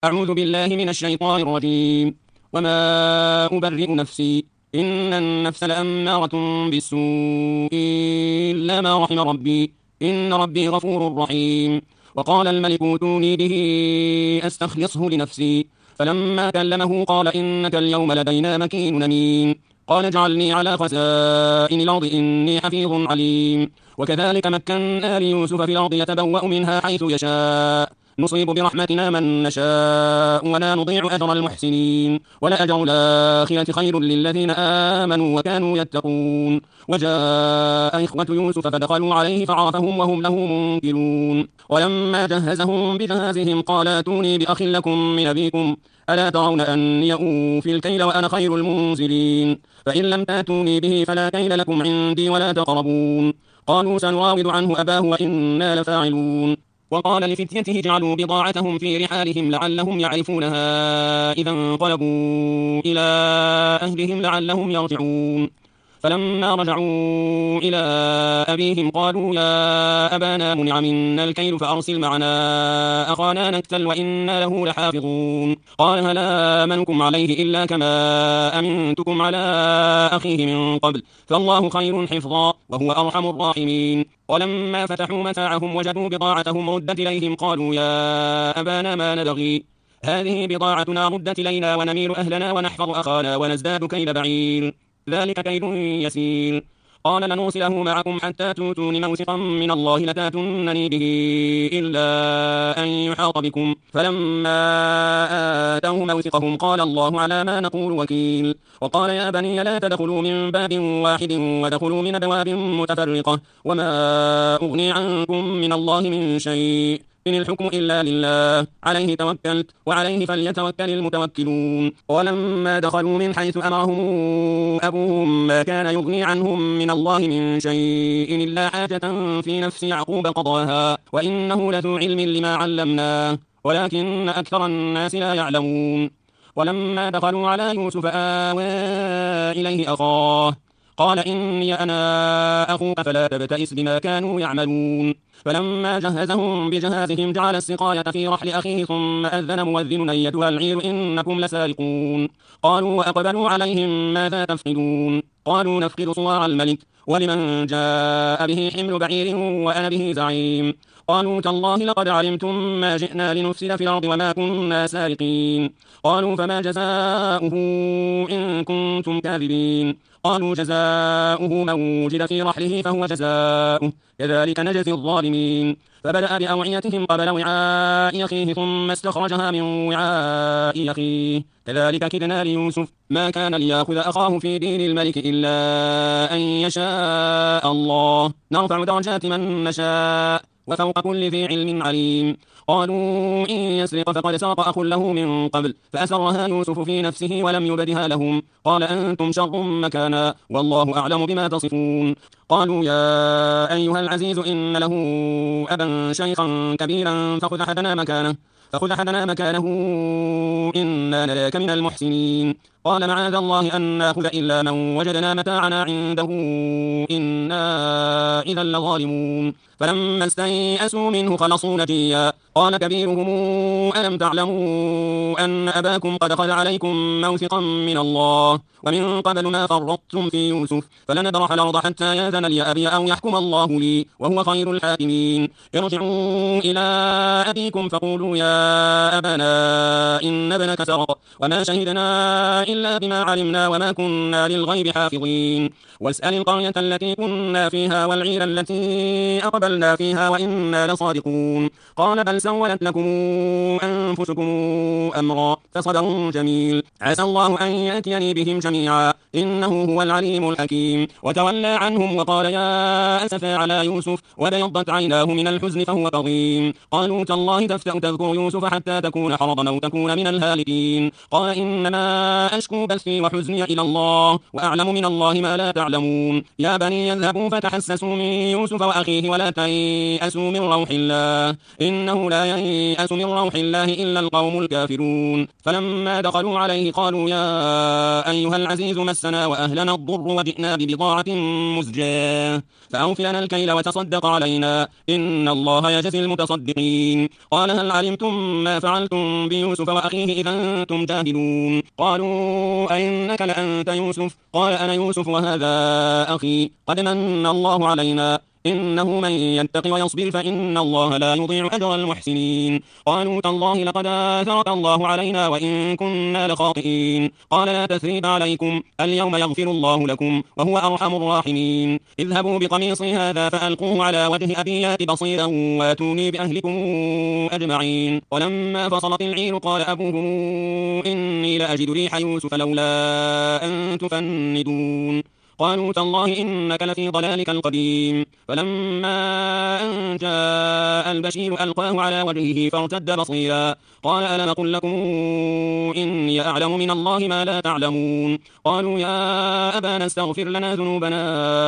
أعوذ بالله من الشيطان الرجيم. وما أبرئ نفسي إن النفس لأمارة بالسوء إلا ما رحم ربي إن ربي غفور رحيم. وقال الملك اوتوني به أستخلصه لنفسي. فلما كلمه قال إنك اليوم لدينا مكين أمين. قال اجعلني على خزائن الأرض إني حفيظ عليم. وكذلك مكنا ليوسف في الأرض يتبوأ منها حيث يشاء نصيب برحمتنا من نشاء ولا نضيع أجر المحسنين ولأجر الآخرة خير للذين آمنوا وكانوا يتقون. وجاء إخوة يوسف فدخلوا عليه فعرفهم وهم له منكرون. ولما جهزهم بجهازهم قال ائتوني بأخ لكم من أبيكم ألا ترون أني أوفي الكيل وأنا خير المنزلين. فإن لم تأتوني به فلا كيل لكم عندي ولا تقربون. قالوا سنراود عنه أباه وإنا لفاعلون. وقال لفتيته اجعلوا بضاعتهم في رحالهم لعلهم يعرفونها إذا انقلبوا إلى أهلهم لعلهم يرجعون. فلما رجعوا إلى أبيهم قالوا يا أبانا منع منا الكيل فأرسل معنا أخانا نكتل وإنا له لحافظون. قال هل آمنكم عليه إلا كما أمنتكم على أخيه من قبل فالله خير حفظا وهو أرحم الراحمين. ولما فتحوا متاعهم وجدوا بضاعتهم ردت إليهم قالوا يا أبانا ما نبغي هذه بضاعتنا ردت إلينا ونميل أهلنا ونحفظ أخانا ونزداد كيل بعير ذلك كيد يسير. قال لنرسله معكم حتى توتون موثقا من الله لتاتونني به إلا أن يحاط بكم. فلما آتوه موثقهم قال الله على ما نقول وكيل. وقال يا بني لا تدخلوا من باب واحد ودخلوا من أبواب متفرقة وما أغني عنكم من الله من شيء إن الحكم إلا لله عليه توكلت وعليه فليتوكل المتوكلون. ولما دخلوا من حيث أمرهم أبوهم ما كان يغني عنهم من الله من شيء إلا حاجة في نفس يعقوب قضاها وإنه لذو علم لما علمناه ولكن أكثر الناس لا يعلمون. ولما دخلوا على يوسف آوى إليه أخاه قال إني أنا أخوك فلا تبتئس بما كانوا يعملون. فلما جهزهم بجهازهم جعل السقاية في رحل أخيه ثم أذن مؤذن أيتها العير إنكم لسارقون. قالوا وأقبلوا عليهم ماذا تفقدون قالوا نفقد صواع الملك ولمن جاء به حمل بعير وأنا به زعيم. قالوا تالله لقد علمتم ما جئنا لنفسد في الأرض وما كنا سارقين. قالوا فما جزاؤه إن كنتم كاذبين. قالوا جزاؤه من وجد في رحله فهو جزاؤه كذلك نجزي الظالمين. فبدأ بأوعيتهم قبل وعاء أخيه ثم استخرجها من وعاء أخيه كذلك كدنا ليوسف ما كان ليأخذ أخاه في دين الملك إلا أن يشاء الله نرفع درجات من نشاء وفوق كل ذي علم عليم. قالوا إن يسرق فقد سرق أخ له من قبل فأسرها يوسف في نفسه ولم يبدها لهم قال أنتم شر مكانا والله أعلم بما تصفون. قالوا يا أيها العزيز إن له أبا شيخا كبيرا فخذ أحدنا مكانه إنا نراك من المحسنين. قال معاذ الله أن نأخذ إلا من وجدنا متاعنا عنده إنا إذا لظالمون. فلما استيئسوا منه خلصوا نجيا قال كبيرهم ألم تعلموا أن أباكم قد أخذ عليكم موثقا من الله ومن قبل ما فرطتم في يوسف فلنبرح الأرض حتى يأذن لي أبي أو يحكم الله لي وهو خير الحاكمين. ارجعوا إلى أبيكم فقولوا يا أبانا إن ابنك سرق وما شهدنا إلا بما علمنا وما كنا للغيب حافظين. واسأل القرية التي كنا فيها والعير التي أقبلنا فيها وإنا لصادقون. قال بل سولت لكم أنفسكم أمرا فصبر جميل عسى الله أن يأتيني بهم جميعا إنه هو العليم الحكيم. وتولى عنهم وقال يا أسفا على يوسف وبيضت عيناه من الحزن فهو كظيم. قالوا تالله تفتأ تذكر يوسف حتى تكون حرضا أو تكون من الهالكين. قال إنما أشكو بثي وحزني إلى الله وأعلم من الله ما لا تعلمون يا بني يذهبوا فتحسسوا من يوسف وأخيه ولا تيأسوا من روح الله إنه لا ييأس من روح الله إلا القوم الكافرون فلما دخلوا عليه قالوا يا أيها العزيز مسنا وأهلنا الضر وجئنا ببضاعة مزجاة فأوف لنا الكيل وتصدق علينا إن الله يجزي المتصدقين قال هل علمتم ما فعلتم بيوسف وأخيه إذا أنتم جاهلون قالوا أئنك لأنت يوسف قال أنا يوسف وهذا أخي قد من الله علينا إنه من يتق ويصبر فإن الله لا يضيع أجر المحسنين قالوا تالله لقد آثرك الله علينا وإن كنا لخاطئين قال لا تثريب عليكم اليوم يغفر الله لكم وهو أرحم الراحمين اذهبوا بقميصي هذا فألقوه على وجه أبي يات بصيرا واتوني بأهلكم أجمعين ولما فصلت العير قال أبوهم إني لأجد ريح يوسف لولا أن تفندون قالوا تالله إنك لفي ضلالك القديم فلما أن جاء البشير ألقاه على وجهه فارتد بصيرا قال ألم أقل لكم إني أعلم من الله ما لا تعلمون قالوا يا أبانا استغفر لنا ذنوبنا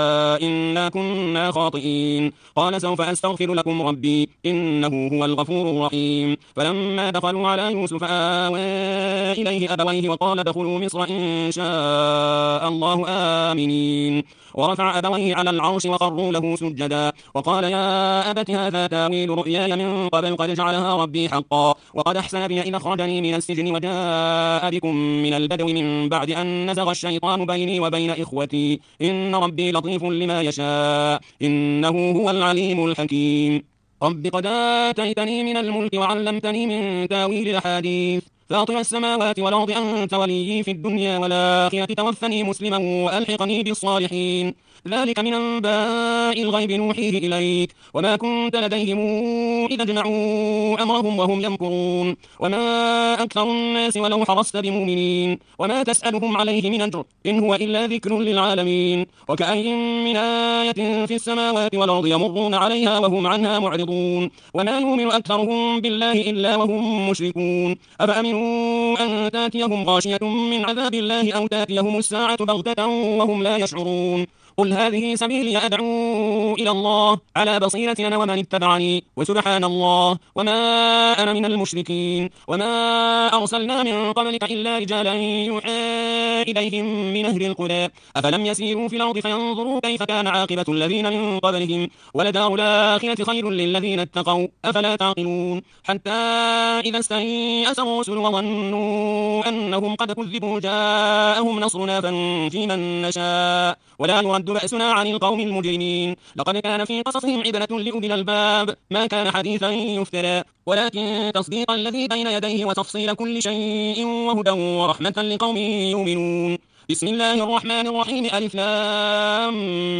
إنا كنا خاطئين قال سوف أستغفر لكم ربي إنه هو الغفور الرحيم فلما دخلوا على يوسف آوى إليه أبويه وقال ادخلوا مصر إن شاء الله آمنين ورفع أبويه على العرش وخروا له سجدا وقال يا أبت هذا تاويل رؤياي من قبل قد جعلها ربي حقا وقد أحسن بي إذ أخرجني من السجن وجاء بكم من البدو من بعد أن نزغ الشيطان بيني وبين إخوتي إن ربي لطيف لما يشاء إنه هو العليم الحكيم رب قد آتيتني من الملك وعلمتني من تاويل الأحاديث فاطر السماوات والأرض أنت وليي في الدنيا والآخرة توفني مسلما وألحقني بالصالحين ذلك من أنباء الغيب نوحيه إليك وما كنت لديهم إذا اجمعوا أمرهم وهم يمكرون وما أكثر الناس ولو حرصت بمؤمنين وما تسألهم عليه من أجر إن هو إلا ذكر للعالمين وكأي من آية في السماوات والأرض يمرون عليها وهم عنها معرضون وما يؤمن أكثرهم بالله إلا وهم مشركون أفأمنوا أن تاتيهم غاشية من عذاب الله أو تاتيهم الساعة بغتة وهم لا يشعرون قل هذه سبيلي أدعو إلى الله على بصيرة أنا ومن اتبعني وسبحان الله وما أنا من المشركين وما أرسلنا من قبلك إلا رجالا يوحى إليهم من أهل القرى أفلم يسيروا في الأرض فينظروا كيف كان عاقبة الذين من قبلهم ولدار الآخرة خير للذين اتقوا أفلا تعقلون حتى إذا استيأس الرسل وظنوا أنهم قد كذبوا جاءهم نصرنا فنجي من نشاء ولا يرد بأسنا عن القوم المجرمين لقد كان في قصصهم عبرة لأولي الألباب ما كان حديثا يفترى ولكن تصديق الذي بين يديه وتفصيل كل شيء وهدى ورحمة لقوم يؤمنون بسم الله الرحمن الرحيم ألف لام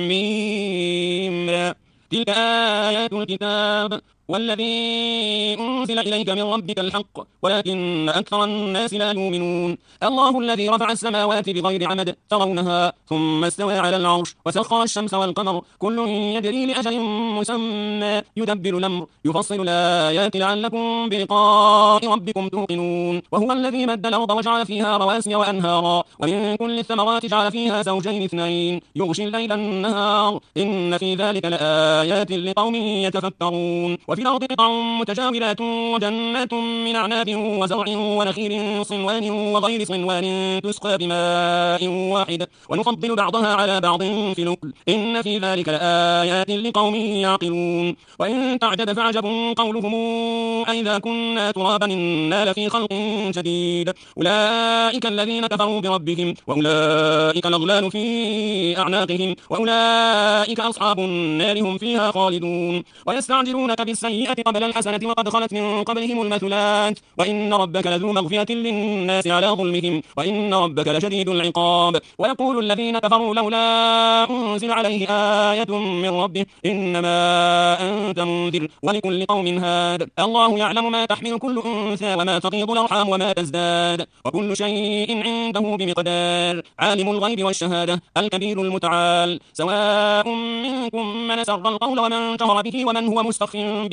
ميم تلك آيات الكتاب والذي أنزل إليك من ربك الحق ولكن أكثر الناس لا يؤمنون الله الذي رفع السماوات بغير عمد ترونها ثم استوى على العرش وسخر الشمس والقمر كل يجري لأجل مسمى يدبر الأمر يفصل الآيات لعلكم بلقاء ربكم توقنون وهو الذي مد الأرض وجعل فيها رواسي وأنهارا ومن كل الثمرات جعل فيها زوجين اثنين يغشي الليل النهار إن في ذلك لآيات لقوم يتفكرون وفي الأرض قطع متجاورات وجنات من أعناب وزرع ونخيل صنوان وغير صنوان تسقى بماء واحد ونفضل بعضها على بعض في الأكل إن في ذلك لآيات لقوم يعقلون وإن تعجب فعجب قولهم أئذا كنا ترابا إنا لفي خلق جديد أولئك الذين كفروا بربهم وأولئك الأغلال في أعناقهم وأولئك أصحاب النار هم فيها خالدون ويستعجلونك بالسيئة قبل الحسنة وقد خلت من قبلهم المثلات وإن ربك لذو مغفرة للناس على ظلمهم وإن ربك لشديد العقاب ويقول الذين كفروا لولا أنزل عليه آية من ربه إنما أنت منذر ولكل قوم هاد الله يعلم ما تحمل كل أنثى وما تغيض الأرحام وما تزداد وكل شيء عنده بمقدار عالم الغيب والشهادة الكبير المتعال سواء منكم من سر القول ومن جهر به ومن هو مستخف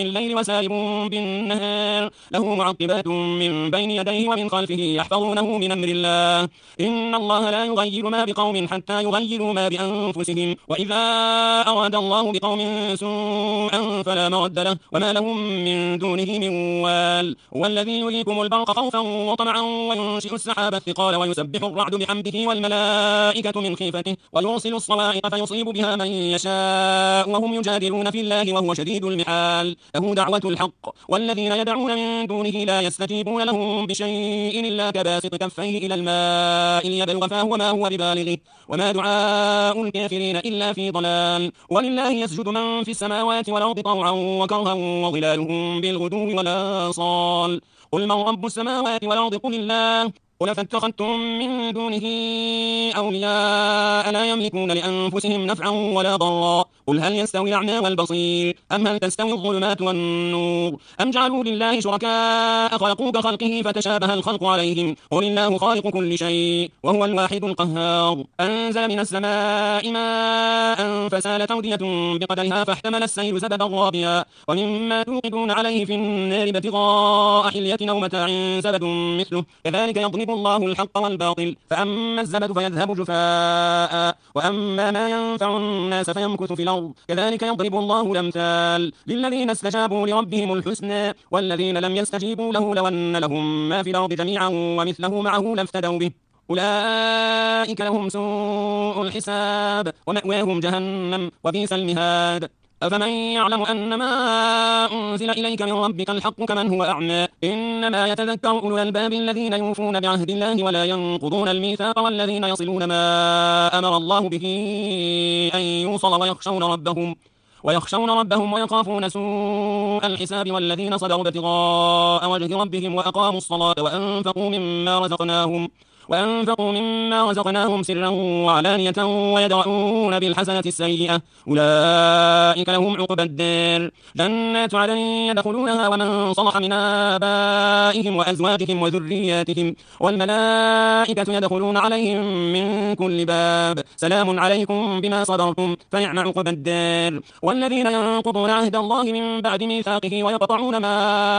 الليل وسارب بالنهار له معقبات من بين يديه ومن خلفه يحفظونه من أمر الله إن الله لا يغير ما بقوم حتى يغيروا ما بأنفسهم وإذا أراد الله بقوم سوءا فلا مرد له وما لهم من دونه من وال والذي يريكم البرق خوفا وطمعا وينشئ السحاب الثقال ويسبح الرعد بحمده والملائكة من خيفته ويرسل الصواعق فيصيب بها من يشاء وهم يجادلون في الله وهو شديد المحال له دعوة الحق والذين يدعون من دونه لا يستجيبون لهم بشيء إلا كباسط كفيه إلى الماء ليبلغ فاه وما هو ببالغه وما دعاء الكافرين إلا في ضلال ولله يسجد من في السماوات والأرض طوعا وكرها وظلالهم بالغدو والآصال قل من رب السماوات والأرض قل الله قل فاتخذتم من دونه أولياء لا يملكون لأنفسهم نفعا ولا ضرا قل هل يستوي الأعمى والبصير أم هل تستوي الظلمات والنور أم جعلوا لله شركاء خلقوا كخلقه فتشابه الخلق عليهم قل الله خالق كل شيء وهو الواحد القهار أنزل من السماء ماء فسالت أودية بقدرها فاحتمل السيل زبدا رابيا ومما توقدون عليه في النار ابتغاء حلية أو متاع زبد مثله كذلك يضرب الله الحق والباطل فأما الزبد فيذهب جفاء وأما ما ينفع الناس فيمكث في الأرض كذلك يضرب الله الأمثال للذين استجابوا لربهم الحسنى والذين لم يستجيبوا له لو أن لهم ما في الأرض جميعا ومثله معه لافتدوا به أولئك لهم سوء الحساب ومأواهم جهنم وبئس المهاد أفمن يعلم أن ما أنزل إليك من ربك الحق كمن هو أعمى إنما يتذكر أولو الألباب الذين يوفون بعهد الله ولا ينقضون الميثاق والذين يصلون ما أمر الله به أن يوصل ويخشون ربهم ويخافون سوء الحساب والذين صبروا ابتغاء وجه ربهم وأقاموا الصلاة وأنفقوا مما رزقناهم سرا وعلانية ويدرؤون بالحسنة السيئة أولئك لهم عقبى الدار جنات عدن يدخلونها ومن صلح من آبائهم وأزواجهم وذرياتهم والملائكة يدخلون عليهم من كل باب سلام عليكم بما صبرتم فنعم عقبى الدار والذين ينقضون عهد الله من بعد ميثاقه ويقطعون ما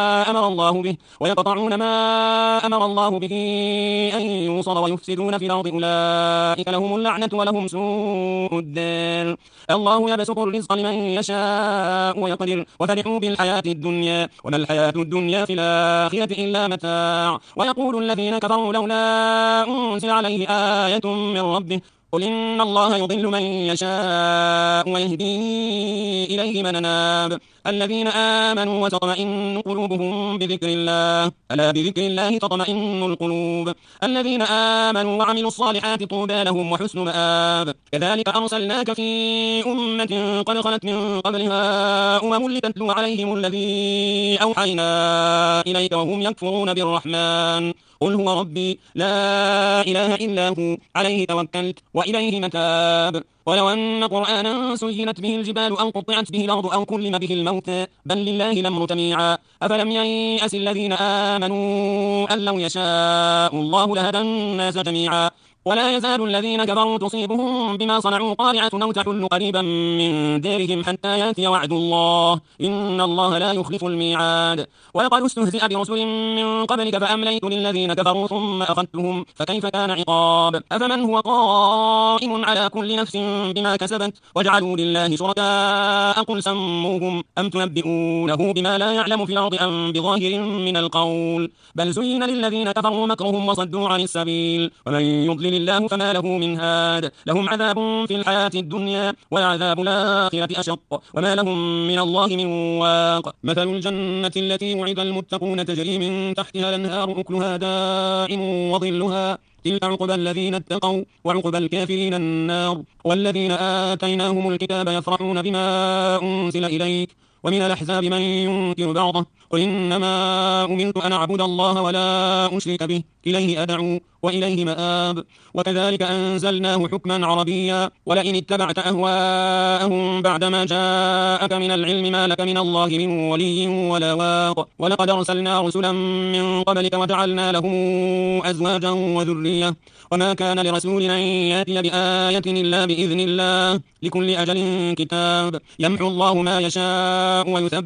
أمر الله به أن يوصل ويفسدون في الأرض أولئك لهم اللعنة ولهم سوء الدار الله يبسط الرزق لمن يشاء ويقدر وفرحوا بالحياة الدنيا وما الحياة الدنيا في الآخرة إلا متاع ويقول الذين كفروا لولا أنزل عليه آية من ربه قل إن الله يضل من يشاء ويهدي إليه من أناب الذين آمنوا وتطمئن قلوبهم بذكر الله ألا بذكر الله تطمئن القلوب الذين آمنوا وعملوا الصالحات طوبى لهم وحسن مآب كذلك أرسلناك في أمة قد خلت من قبلها لتتلو عليهم الذي أوحينا إليك وهم يكفرون بالرحمن قل هو ربي لا إله إلا هو عليه توكلت وإليه متاب ولو أن قرآنا سينت به الجبال أو قطعت به الأرض أو كلم به الموتى بل لله الأمر جميعا أفلم ييأس الذين آمنوا أن لو يشاء الله لهدى الناس جميعا ولا يزال الذين كفروا تصيبهم بما صنعوا قارعة أو تحل قريبا من دارهم حتى يأتي وعد الله إن الله لا يخلف الميعاد ولقد استهزئ برسل من قبلك فأمليت للذين كفروا ثم أخذتهم فكيف كان عقاب أفمن هو قائم على كل نفس بما كسبت وجعلوا لله شركاء قل سموهم أم تنبئونه بما لا يعلم في الأرض أم بظاهر من القول بل زين للذين كفروا مكرهم وصدوا عن السبيل ومن يضلل الله فما له من هاد لهم عذاب في الحياة الدنيا والعذاب الآخرة أشق وما لهم من الله من واق مثل الجنة التي وعد المتقون تجري من تحتها الأنهار أكلها دائم وظلها تلك عقبى الذين اتقوا وعقبى الكافرين النار والذين آتيناهم الكتاب يفرحون بما أنزل إليك ومن الأحزاب من ينكر بعضه قل إنما أمرت أن أعبد الله ولا أشرك به إليه أدعو وإليه مآب وكذلك أنزلناه حكما عربيا ولئن اتبعت أهواءهم بعدما جاءك من العلم ما لك من الله من ولي ولا واق ولقد أرسلنا رسلا من قبلك وجعلنا لهم أزواجا وذرية وما كان لرسول أن يأتي بآية إلا بإذن الله لكل أجل كتاب يمحو الله ما يشاء ويثبت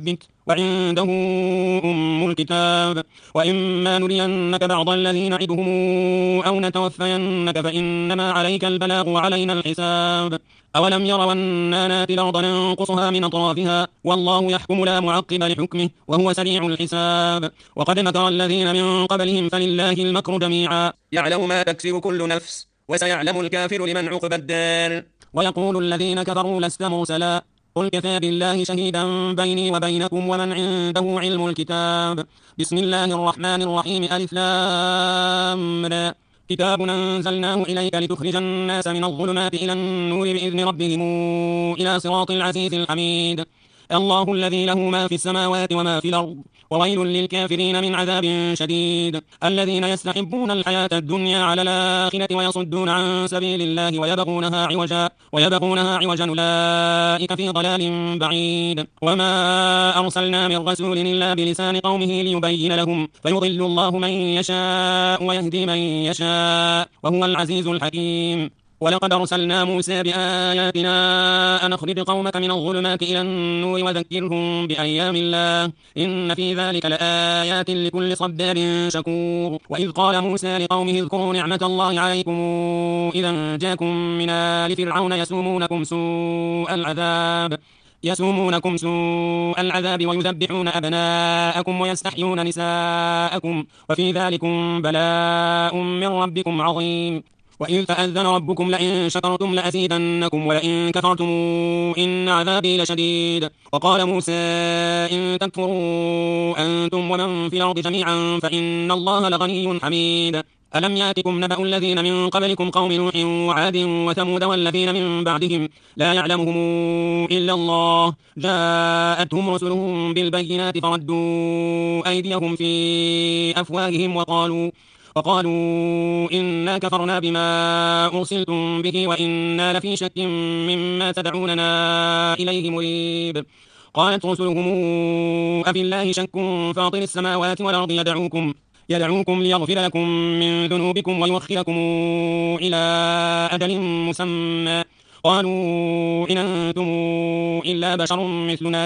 وعنده الكتاب. وإما نرينك بعض الذي نعدهم أو نتوفينك فإنما عليك البلاغ وعلينا الحساب. أولم يروا أنا ناتي الأرض ننقصها من أطرافها والله يحكم لا معقب لحكمه وهو سريع الحساب. وقد مكر الذين من قبلهم فلله المكر جميعا يعلم ما تكسب كل نفس وسيعلم الكافر لمن عقب الدار. ويقول الذين كفروا لست مرسلا قل كفى بالله شهيدا بيني وبينكم ومن عنده علم الكتاب. بسم الله الرحمن الرحيم ألف لام را كتاب أنزلناه إليك لتخرج الناس من الظلمات إلى النور بإذن ربهم إلى صراط العزيز الحميد. الله الذي له ما في السماوات وما في الأرض وويل للكافرين من عذاب شديد. الذين يستحبون الحياة الدنيا على الآخرة ويصدون عن سبيل الله ويبغونها عوجا أولئك في ضلال بعيد. وما أرسلنا من رسول إلا بلسان قومه ليبين لهم فيضل الله من يشاء ويهدي من يشاء وهو العزيز الحكيم. ولقد أرسلنا موسى بآياتنا أن أخرج قومك من الظلمات إلى النور وذكرهم بأيام الله إن في ذلك لآيات لكل صبار شكور. وإذ قال موسى لقومه اذكروا نعمة الله عليكم إذا جاءكم من آل فرعون يسومونكم سوء العذاب ويذبحون أبناءكم ويستحيون نساءكم وفي ذلكم بلاء من ربكم عظيم. وإذ تأذن ربكم لئن شكرتم لأزيدنكم ولئن كفرتم إن عذابي لشديد. وقال موسى إن تكفروا أنتم ومن في الأرض جميعا فإن الله لغني حميد. ألم يأتكم نبأ الذين من قبلكم قوم نوح وعاد وثمود والذين من بعدهم لا يعلمهم إلا الله جاءتهم رسلهم بالبينات فردوا أيديهم في أفواههم وقالوا إنا كفرنا بما أرسلتم به وإنا لفي شك مما تدعوننا إليه مريب. قالت رسلهم أفي الله شك فاطر السماوات والأرض يدعوكم ليغفر لكم من ذنوبكم ويؤخركم إلى أجل مسمى قالوا إن أنتم إلا بشر مثلنا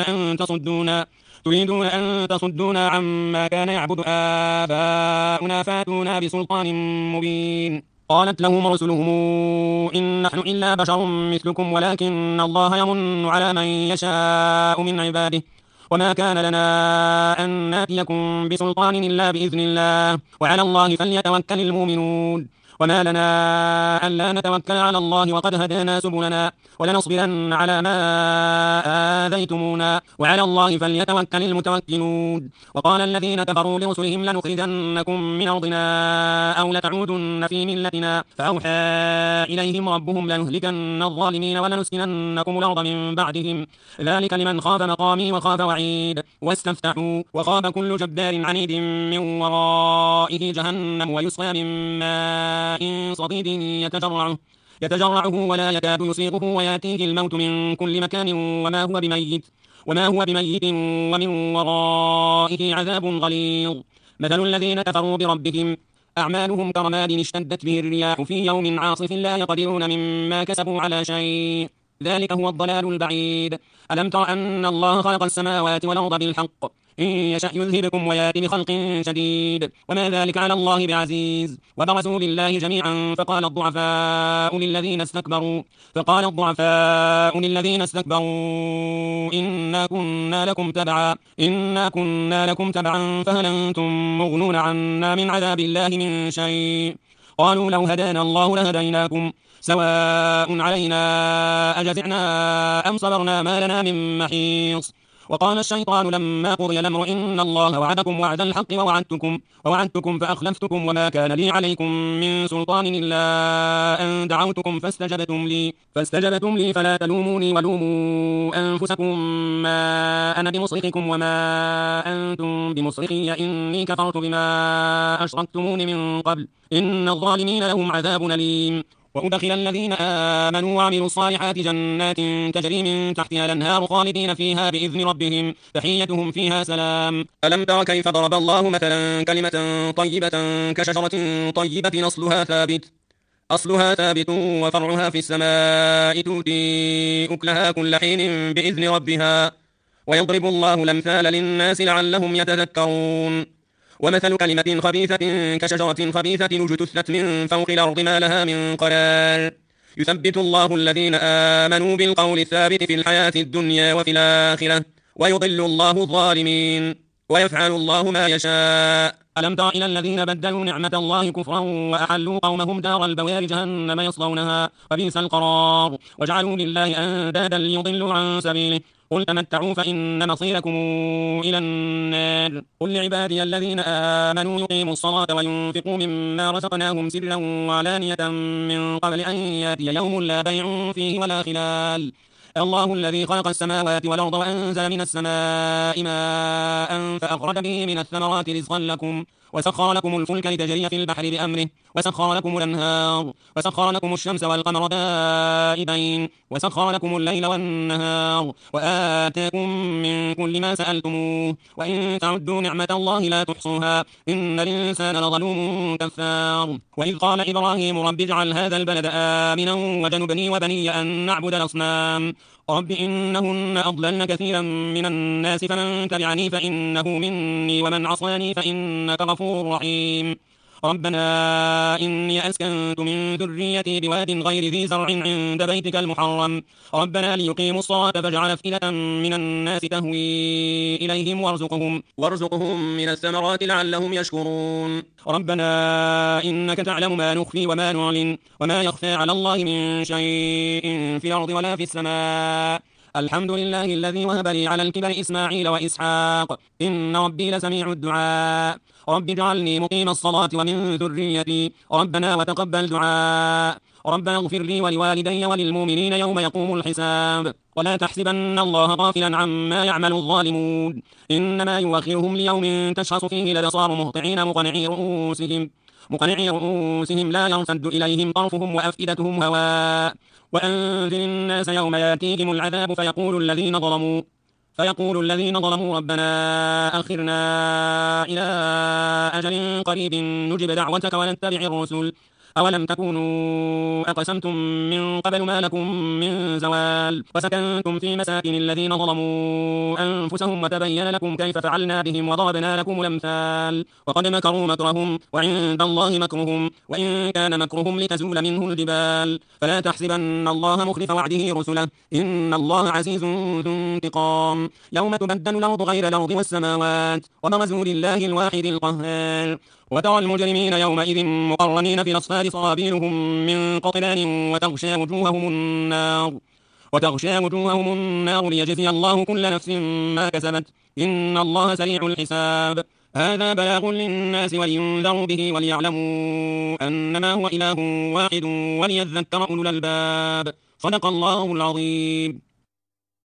تريدون أن تصدونا عما كان يعبد آباؤنا فاتونا بسلطان مبين. قالت لهم رسلهم إن نحن إلا بشر مثلكم ولكن الله يمن على من يشاء من عباده وما كان لنا أن ناتيكم بسلطان إلا بإذن الله وعلى الله فليتوكل المؤمنون. وما لنا ألا نتوكل على الله وقد هدانا سبلنا ولنصبرن على ما آذيتمونا وعلى الله فليتوكل المتوكلون. وقال الذين كفروا لرسلهم لنخرجنكم من أرضنا أو لتعودن في ملتنا فأوحى إليهم ربهم لنهلكن الظالمين ولنسكننكم الأرض من بعدهم ذلك لمن خاف مقامي وخاف وعيد. واستفتحوا وخاب كل جبار عنيد من ورائه جهنم ويسقى من ماء صديد يتجرعه ولا يكاد يسيغه وياتيه الموت من كل مكان وما هو بميت ومن ورائه عذاب غليظ. مثل الذين كفروا بربهم أعمالهم كرماد اشتدت به الرياح في يوم عاصف لا يقدرون مما كسبوا على شيء ذلك هو الضلال البعيد. ألم تر أن الله خلق السماوات والأرض بالحق إن يشأ يذهبكم ويأتي بخلق شديد وما ذلك على الله بعزيز. وبرزوا لله جميعا فقال الضعفاء للذين استكبروا إنا كنا لكم تبعا فهل أنتم مغنون عنا من عذاب الله من شيء قالوا لو هدانا الله لهديناكم سواء علينا أجزعنا أم صبرنا ما لنا من محيص. وقال الشيطان لما قضي الأمر إن الله وعدكم وعد الحق ووعدتكم فأخلفتكم وما كان لي عليكم من سلطان إلا أن دعوتكم فاستجبتم لي فلا تلوموني ولوموا أنفسكم ما أنا بمصرخكم وما أنتم بمصرخي إني كفرت بما أشركتمون من قبل إن الظالمين لهم عذاب أليم. وأدخل الذين آمنوا وعملوا الصالحات جنات تجري من تحتها الأنهار خالدين فيها بإذن ربهم تحيتهم فيها سلام. ألم تر كيف ضرب الله مثلا كلمة طيبة كشجرة طيبة أصلها ثابت وفرعها في السماء تؤتي أكلها كل حين بإذن ربها ويضرب الله الأمثال للناس لعلهم يتذكرون ومثل كلمة خبيثة كشجرة خبيثة اجتثت من فوق الأرض ما لها من قرار يثبت الله الذين آمنوا بالقول الثابت في الحياة الدنيا وفي الآخرة ويضل الله الظالمين ويفعل الله ما يشاء. ألم تر إلى الذين بدلوا نعمة الله كفرا وأحلوا قومهم دار البوار جهنم يصلونها وبئس القرار وجعلوا لله أندادا ليضلوا عن سبيله قل تمتعوا فإن مصيركم إلى النار قل لعبادي الذين آمنوا يقيموا الصلاة وينفقوا مما رزقناهم سرا وعلانية من قبل أن يأتي يوم لا بيع فيه ولا خلال الله الذي خلق السماوات والأرض وأنزل من السماء ماء فأخرج به من الثمرات رزقا لكم وسخر لكم الفلك لتجري في البحر بأمره وسخر لكم الأنهار وسخر لكم الشمس والقمر دائبين وسخر لكم الليل والنهار وآتاكم من كل ما سألتموه وإن تعدوا نعمة الله لا تحصوها إن الإنسان لظلوم كفار وإذ قال إبراهيم رب اجعل هذا البلد آمنا وجنبني وبني أن نعبد الأصنام رب إنهن أضللن كثيرا من الناس فمن تبعني فإنه مني ومن عصاني فإنك غفور رحيم ربنا إني أسكنت من ذريتي بواد غير ذي زرع عند بيتك المحرم ربنا ليقيموا الصلاة فاجعل أفئدة من الناس تهوي إليهم وارزقهم من الثمرات لعلهم يشكرون ربنا إنك تعلم ما نخفي وما نعلن وما يخفى على الله من شيء في الأرض ولا في السماء الحمد لله الذي وهب لي على الكبر إسماعيل وإسحاق إن ربي لسميع الدعاء رب اجعلني مقيم الصلاة ومن ذريتي ربنا وتقبل دعاء ربنا اغفر لي ولوالدي وللمؤمنين يوم يقوم الحساب ولا تحسبن الله غافلا عما يعمل الظالمون إنما يؤخرهم ليوم تشخص فيه الأبصار مهطعين مقنعي رؤوسهم لا يرتد إليهم طرفهم وأفئدتهم هواء وأنذر الناس يوم يأتيهم العذاب فيقول الذين ظلموا ربنا أخرنا إلى أجل قريب نجب دعوتك ونتبع الرسل أولم تكونوا أقسمتم من قبل ما لكم من زوال وسكنتم في مساكن الذين ظلموا أنفسهم وتبين لكم كيف فعلنا بهم وضربنا لكم الأمثال وقد مكروا مكرهم وعند الله مكرهم وإن كان مكرهم لتزول منه الجبال فلا تحسبن الله مخلف وعده رسله إن الله عزيز ذو انتقام يوم تبدل الأرض غير الأرض والسماوات وبرزوا لله الواحد القهار وترى المجرمين يومئذ مقرنين في الأصفاد صابيلهم من قطران وتغشى وجوههم النار ليجزي الله كل نفس ما كسبت إن الله سريع الحساب هذا بلاغ للناس ولينذروا به وليعلموا أنما هو إله واحد وليذكر أولو الألباب صدق الله العظيم.